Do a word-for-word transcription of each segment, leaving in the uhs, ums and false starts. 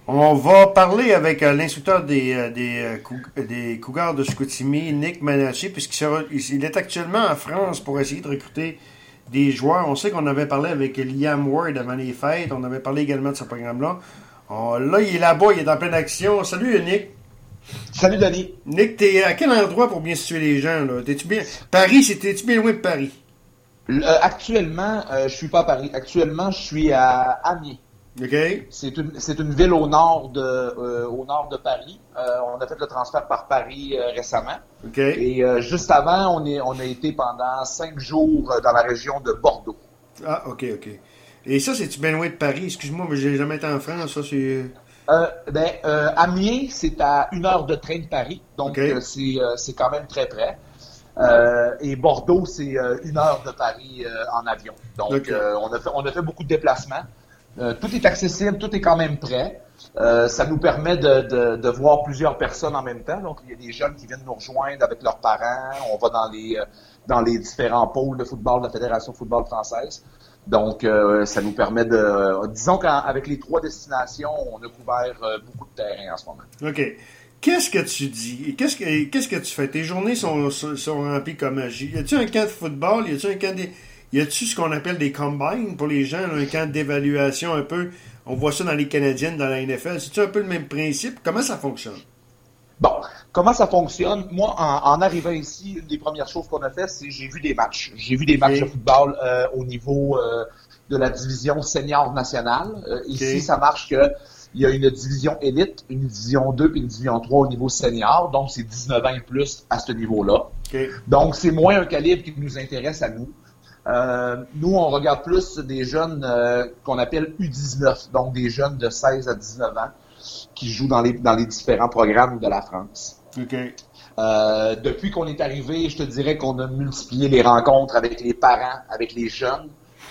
On va parler avec euh, l'instructeur des, euh, des, euh, Cou- des Cougars de Chicoutimi, Nick Manaché, puisqu'il sera, il est actuellement en France pour essayer de recruter des joueurs. On sait qu'on avait parlé avec Liam Ward avant les fêtes. On avait parlé également de ce programme-là. On- là, il est là-bas, il est en pleine action. Salut, Nick. Salut, Denis. Nick, t'es à quel endroit pour bien situer les gens, là? T'es-tu bien... Paris, c'est- t'es-tu bien loin de Paris? Euh, actuellement, euh, je suis pas à Paris. Actuellement, je suis à Amiens. OK? C'est une, c'est une ville au nord de, euh, au nord de Paris. Euh, on a fait le transfert par Paris euh, récemment. OK? Et euh, juste avant, on, est, on a été pendant cinq jours euh, dans la région de Bordeaux. Ah, OK, OK. Et ça, c'est-tu bien loin de Paris? Excuse-moi, mais j'ai jamais été en France, ça, c'est... Euh, ben, euh, Amiens, c'est à une heure de train de Paris, donc OK. euh, c'est, euh, c'est quand même très près. Euh, et Bordeaux, c'est euh, une heure de Paris euh, en avion. Donc, OK. euh, on a fait, on a fait beaucoup de déplacements. Euh, tout est accessible, tout est quand même prêt. Euh, ça nous permet de, de, de voir plusieurs personnes en même temps. Donc, il y a des jeunes qui viennent nous rejoindre avec leurs parents. On va dans les euh, dans les différents pôles de football de la Fédération de football française. Donc, euh, ça nous permet de... euh, disons qu'avec les trois destinations, on a couvert euh, beaucoup de terrain en ce moment. OK. Qu'est-ce que tu dis? Qu'est-ce que, qu'est-ce que tu fais? Tes journées sont, sont, sont remplies comme magie. Y a-tu un camp de football? Y a-tu un camp des... Y a-tu ce qu'on appelle des combines pour les gens? Là, un camp d'évaluation un peu? On voit ça dans les Canadiennes, dans la N F L. C'est-tu un peu le même principe? Comment ça fonctionne? Bon, comment ça fonctionne? Moi, en, en arrivant ici, une des premières choses qu'on a fait, c'est j'ai vu des matchs. J'ai vu des matchs Okay. de football euh, au niveau euh, de la division senior nationale. Euh, Okay. Ici, ça marche que il y a une division élite, une division deux puis une division trois au niveau senior. Donc, c'est dix-neuf ans et plus à ce niveau-là. Okay. Donc, c'est moins un calibre qui nous intéresse à nous. Euh, nous, on regarde plus des jeunes euh, qu'on appelle U dix-neuf, donc des jeunes de seize à dix-neuf ans qui jouent dans les, dans les différents programmes de la France. OK. Euh, depuis qu'on est arrivé, je te dirais qu'on a multiplié les rencontres avec les parents, avec les jeunes.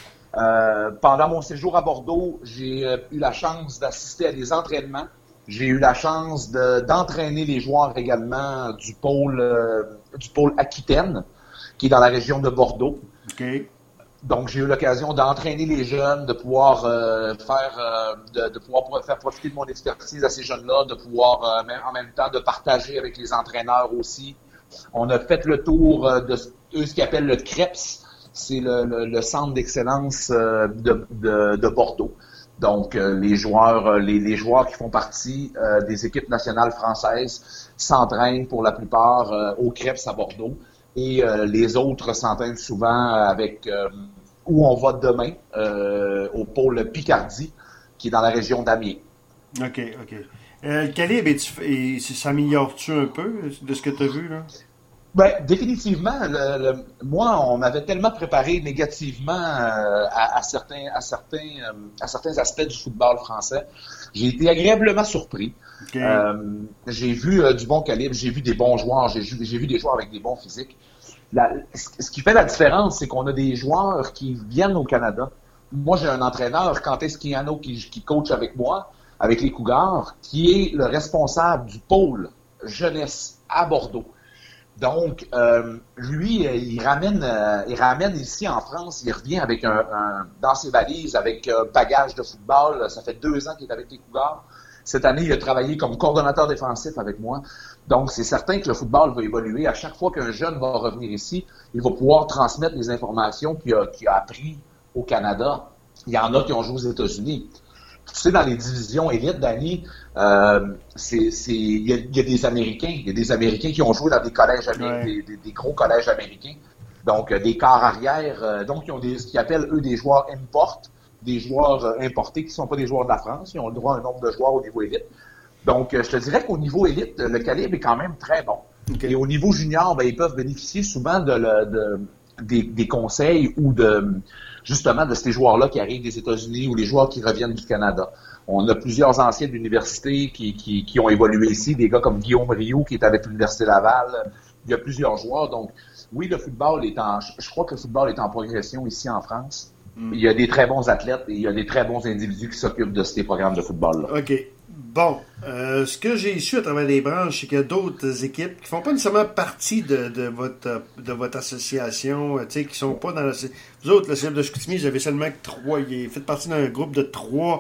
Euh, pendant mon séjour à Bordeaux, j'ai euh, eu la chance d'assister à des entraînements. J'ai eu la chance de, d'entraîner les joueurs également du pôle, euh, du pôle Aquitaine, qui est dans la région de Bordeaux. OK. Donc, j'ai eu l'occasion d'entraîner les jeunes, de pouvoir euh, faire, euh, de, de pouvoir faire profiter de mon expertise à ces jeunes-là, de pouvoir euh, même, en même temps de partager avec les entraîneurs aussi. On a fait le tour euh, de eux, ce qu'ils appellent le CREPS, c'est le, le, le centre d'excellence euh, de, de, de Bordeaux. Donc, euh, les joueurs, les, les joueurs qui font partie euh, des équipes nationales françaises s'entraînent pour la plupart euh, au CREPS à Bordeaux. Et euh, les autres s'entraînent souvent avec euh, où on va demain, euh, au pôle Picardie, qui est dans la région d'Amiens. OK, OK. Euh, le calibre, est-tu, est, s'améliore-tu un peu de ce que tu as vu, là? Ben, définitivement. Le, le, moi, on m'avait tellement préparé négativement euh, à, à certains, à certains, euh, à certains aspects du football français. J'ai été agréablement surpris. Okay. Euh, j'ai vu euh, du bon calibre, j'ai vu des bons joueurs, j'ai, j'ai vu des joueurs avec des bons physiques. La, ce qui fait la différence, c'est qu'on a des joueurs qui viennent au Canada. Moi, j'ai un entraîneur, Quentin Schiano, qui, qui coach avec moi, avec les Cougars, qui est le responsable du pôle jeunesse à Bordeaux. Donc, euh, lui, il ramène, euh, il ramène ici en France, il revient avec un, un dans ses valises, avec un bagage de football. Ça fait deux ans qu'il est avec les Cougars. Cette année, il a travaillé comme coordonnateur défensif avec moi. Donc, c'est certain que le football va évoluer. À chaque fois qu'un jeune va revenir ici, il va pouvoir transmettre les informations qu'il a, qu'il a appris au Canada. Il y en a qui ont joué aux États-Unis. Tu sais, dans les divisions élites, Danny, euh, c'est, c'est, il y a, il y a des Américains. Il y a des Américains qui ont joué dans des collèges américains, Ouais. des, des, des gros collèges américains. Donc, euh, des quarts arrière. Euh, donc, ils ont des, ce qu'ils appellent, eux, des joueurs import, des joueurs euh, importés qui ne sont pas des joueurs de la France. Ils ont le droit à un nombre de joueurs au niveau élite. Donc, euh, je te dirais qu'au niveau élite, le calibre est quand même très bon. Okay. Et au niveau junior, ben, ils peuvent bénéficier souvent de, le, de des, des conseils ou de justement de ces joueurs-là qui arrivent des États-Unis ou les joueurs qui reviennent du Canada. On a plusieurs anciens de l'université qui, qui, qui ont évolué ici, des gars comme Guillaume Rioux qui est avec l'Université Laval. Il y a plusieurs joueurs. Donc, oui, le football est en... Je crois que le football est en progression ici en France. Mm. Il y a des très bons athlètes et il y a des très bons individus qui s'occupent de ces programmes de football-là. OK. Bon, euh, ce que j'ai su à travers les branches, c'est qu'il y a d'autres équipes qui font pas nécessairement partie de, de votre de votre association, tu sais, qui sont pas dans la... Vous autres, le C F de Chicoutimi, j'avais seulement que trois. Ils faites partie d'un groupe de trois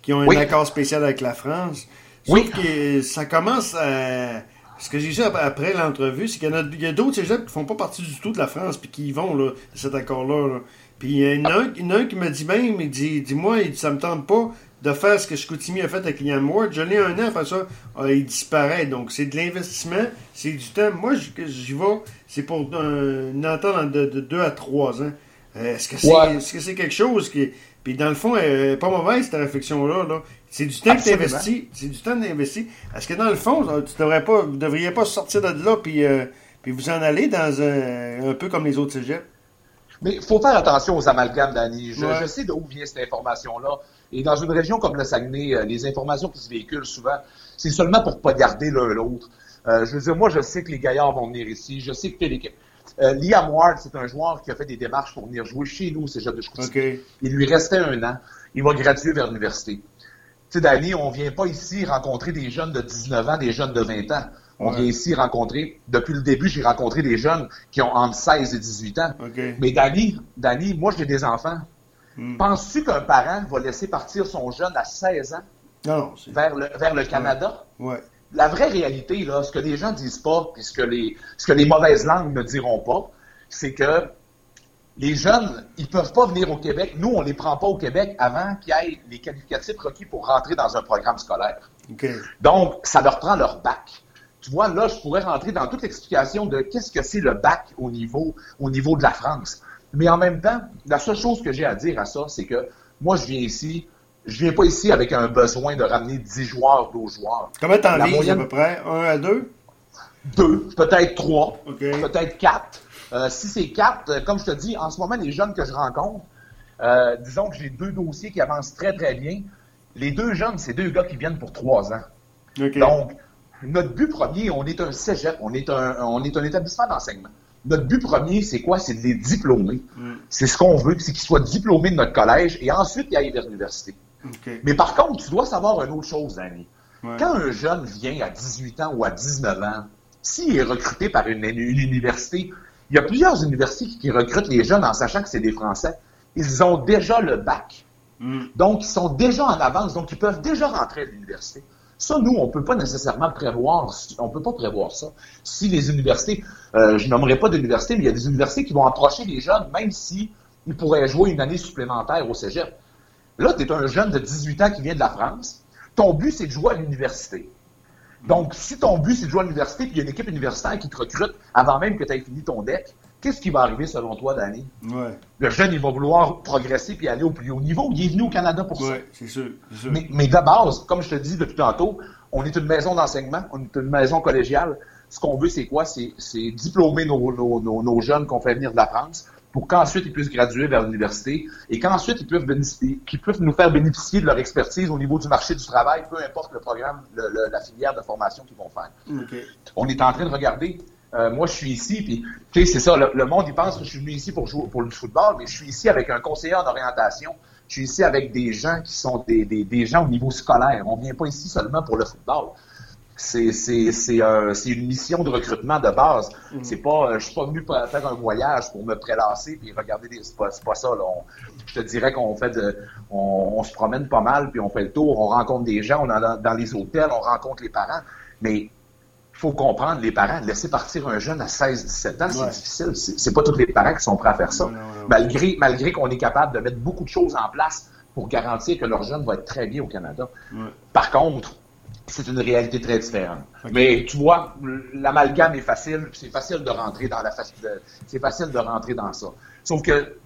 qui ont un Oui. accord spécial avec la France. Sauf Oui. que ça commence à... Ce que j'ai dit après l'entrevue, c'est qu'il y en a, il y a d'autres cégeps qui font pas partie du tout de la France puis qui y vont, là, de cet accord-là. Là. Puis il y en a un, il y en a un qui me dit même, il dit, dis-moi, il dit, ça me tente pas de faire ce que Chicoutimi a fait avec Liam Ward. Je l'ai un an, après ça, ah, il disparaît. Donc c'est de l'investissement, c'est du temps. Moi, j'y vais, c'est pour un, une entente de, de deux à trois ans. Euh, est-ce que c'est Ouais. est-ce que c'est quelque chose qui... Puis dans le fond, elle n'est pas mauvaise, cette réflexion-là. Là. C'est du temps que tu investis. C'est du temps d'investir. Est-ce que dans le fond, tu devrais pas, vous ne devriez pas sortir de là puis, euh, puis vous en aller dans un, un peu comme les autres cégeps? Mais il faut faire attention aux amalgames, Danny. Je, Ouais. je sais d'où vient cette information-là. Et dans une région comme le Saguenay, euh, les informations qui se véhiculent souvent, c'est seulement pour pas garder l'un l'autre. Euh, je veux dire, moi, je sais que les Gaillards vont venir ici. Je sais que l'équipe... Euh, Liam Ward, c'est un joueur qui a fait des démarches pour venir jouer chez nous au Cégep de Chicoutimi. Okay. Il lui restait un an. Il va graduer vers l'université. Tu sais, Danny, on vient pas ici rencontrer des jeunes de dix-neuf ans, des jeunes de vingt ans. On ouais. vient ici rencontrer, depuis le début, j'ai rencontré des jeunes qui ont entre seize et dix-huit ans. Okay. Mais Danny, Danny, moi j'ai des enfants. Mm. Penses-tu qu'un parent va laisser partir son jeune à seize ans non, non, vers le, vers le Canada? Ouais. ouais. La vraie réalité, là, ce que les gens disent pas, puis ce que les, ce que les mauvaises langues ne diront pas, c'est que les jeunes, ils peuvent pas venir au Québec. Nous, on les prend pas au Québec avant qu'ils aient les qualificatifs requis pour rentrer dans un programme scolaire. Okay. Donc, ça leur prend leur bac. Tu vois, là, je pourrais rentrer dans toute l'explication de qu'est-ce que c'est le bac au niveau, au niveau de la France. Mais en même temps, la seule chose que j'ai à dire à ça, c'est que moi, je viens ici, je viens pas ici avec un besoin de ramener dix joueurs, douze joueurs. Combien t'en La vises moyenne- à peu près? Un à deux? Deux, peut-être trois, Okay. peut-être quatre. Euh, si c'est quatre, euh, comme je te dis, en ce moment, les jeunes que je rencontre, euh, disons que j'ai deux dossiers qui avancent très, très bien. Les deux jeunes, c'est deux gars qui viennent pour trois ans. Okay. Donc, notre but premier, on est un cégep, on est un, on est un établissement d'enseignement. Notre but premier, c'est quoi? C'est de les diplômer. Mm. C'est ce qu'on veut, c'est qu'ils soient diplômés de notre collège et ensuite ils aillent vers l'université. Okay. Mais par contre, tu dois savoir une autre chose, Danny. Ouais. Quand un jeune vient à dix-huit ans ou à dix-neuf ans, s'il est recruté par une, une université, il y a plusieurs universités qui recrutent les jeunes en sachant que c'est des Français. Ils ont déjà le bac. Mm. Donc, ils sont déjà en avance, donc ils peuvent déjà rentrer à l'université. Ça, nous, on peut pas nécessairement prévoir, on peut pas prévoir ça. Si les universités, euh, je nommerai pas d'université, mais il y a des universités qui vont approcher les jeunes, même si ils pourraient jouer une année supplémentaire au cégep. Là, tu es un jeune de dix-huit ans qui vient de la France. Ton but, c'est de jouer à l'université. Donc, si ton but, c'est de jouer à l'université, puis il y a une équipe universitaire qui te recrute avant même que tu aies fini ton deck, qu'est-ce qui va arriver selon toi, Danny? Ouais. Le jeune, il va vouloir progresser puis aller au plus haut niveau. Il est venu au Canada pour ça. Ouais, c'est sûr. C'est sûr. Mais, mais de base, comme je te dis depuis tantôt, on est une maison d'enseignement, on est une maison collégiale. Ce qu'on veut, c'est quoi? C'est, c'est diplômer nos, nos, nos, nos jeunes qu'on fait venir de la France pour qu'ensuite ils puissent graduer vers l'université et qu'ensuite ils puissent, bénéficier, qu'ils puissent nous faire bénéficier de leur expertise au niveau du marché du travail, peu importe le programme, le, le, la filière de formation qu'ils vont faire. Okay. On est en train de regarder. Euh, moi, je suis ici, puis tu sais, c'est ça. Le, le monde, il pense que je suis venu ici pour jouer pour le football, mais je suis ici avec un conseiller en orientation. Je suis ici avec des gens qui sont des, des, des gens au niveau scolaire. On vient pas ici seulement pour le football. C'est, c'est, c'est, euh, c'est une mission de recrutement de base. Mm-hmm. C'est pas, euh, je suis pas venu faire un voyage pour me prélasser puis regarder des. C'est pas, c'est pas ça. Là. On, je te dirais qu'on fait de, on, on se promène pas mal puis on fait le tour. On rencontre des gens, on est dans, dans les hôtels, on rencontre les parents. Mais il faut comprendre, les parents, laisser partir un jeune à seize dix-sept ans, c'est ouais. difficile. C'est, c'est pas tous les parents qui sont prêts à faire ça. Non, non, non. Malgré, malgré qu'on est capable de mettre beaucoup de choses en place pour garantir que leur jeune va être très bien au Canada. Ouais. Par contre, c'est une réalité très différente. Okay. Mais tu vois, l'amalgame est facile, c'est facile de rentrer dans la facile, c'est facile de rentrer dans ça. Sauf que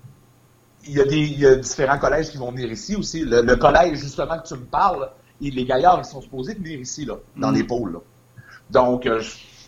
il y a des il y a différents collèges qui vont venir ici aussi. Le, le collège justement que tu me parles, les Gaillards, ils sont supposés venir ici là, dans mm. les pôles. Là. Donc, euh,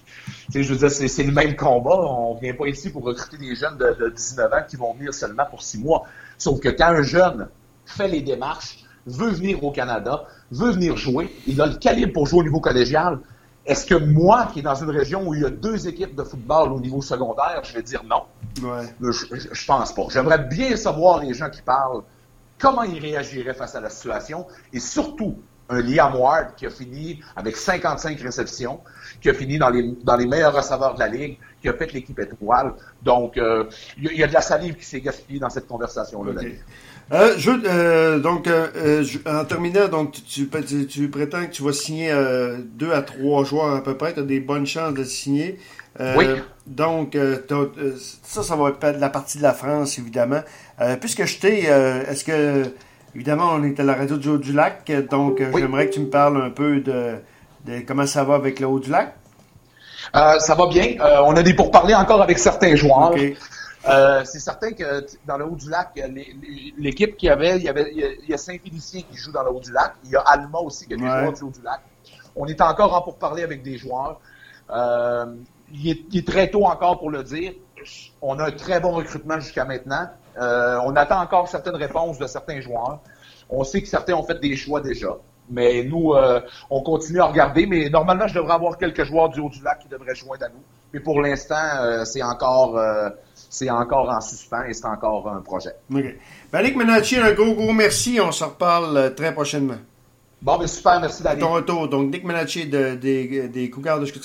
je, je veux dire, c'est, c'est le même combat. On vient pas ici pour recruter des jeunes de, de dix-neuf ans qui vont venir seulement pour six mois. Sauf que quand un jeune fait les démarches, veut venir au Canada, veut venir jouer, il a le calibre pour jouer au niveau collégial. Est-ce que moi, qui est dans une région où il y a deux équipes de football au niveau secondaire, je vais dire non? Ouais. Je, je, je pense pas. J'aimerais bien savoir les gens qui parlent, comment ils réagiraient face à la situation, et surtout, un Liam Ward qui a fini avec cinquante-cinq réceptions, qui a fini dans les, dans les meilleurs receveurs de la Ligue, qui a fait l'équipe étoile. Donc, euh, il y a de la salive qui s'est gaspillée dans cette conversation-là. Okay. Euh, je, euh, donc, euh, je, en terminant, donc, tu, tu, tu prétends que tu vas signer euh, deux à trois joueurs à peu près. Tu as des bonnes chances de signer. Euh, oui. Donc, euh, euh, ça, ça va être de la partie de la France, évidemment. Euh, puisque je t'ai, euh, est-ce que, évidemment, on est à la radio du Haut-du-Lac, donc euh, oui. J'aimerais que tu me parles un peu de, de comment ça va avec le Haut-du-Lac. Euh, ça va bien. Euh, on a des pourparlers encore avec certains joueurs. Okay. Euh, c'est certain que dans le Haut-du-Lac, l'équipe qu'il y avait, il y avait, il y a Saint-Félicien qui joue dans le Haut-du-Lac. Il y a Alma aussi qui a des ouais. joueurs du Haut-du-Lac. On est encore en pourparlers avec des joueurs. Euh, il, est, il est très tôt encore pour le dire. On a un très bon recrutement jusqu'à maintenant. Euh, on attend encore certaines réponses de certains joueurs. On sait que certains ont fait des choix déjà. Mais nous, euh, on continue à regarder. Mais normalement, je devrais avoir quelques joueurs du Haut-du-Lac qui devraient joindre à nous. Mais pour l'instant, euh, c'est encore euh, c'est encore en suspens et c'est encore un projet. OK. Ben, Nick Menacci, un gros, gros merci. On se reparle très prochainement. Bon, mais super. Merci, David. À ton retour. Donc, Nick Menacci de, des, des Cougars de Chicoutimi.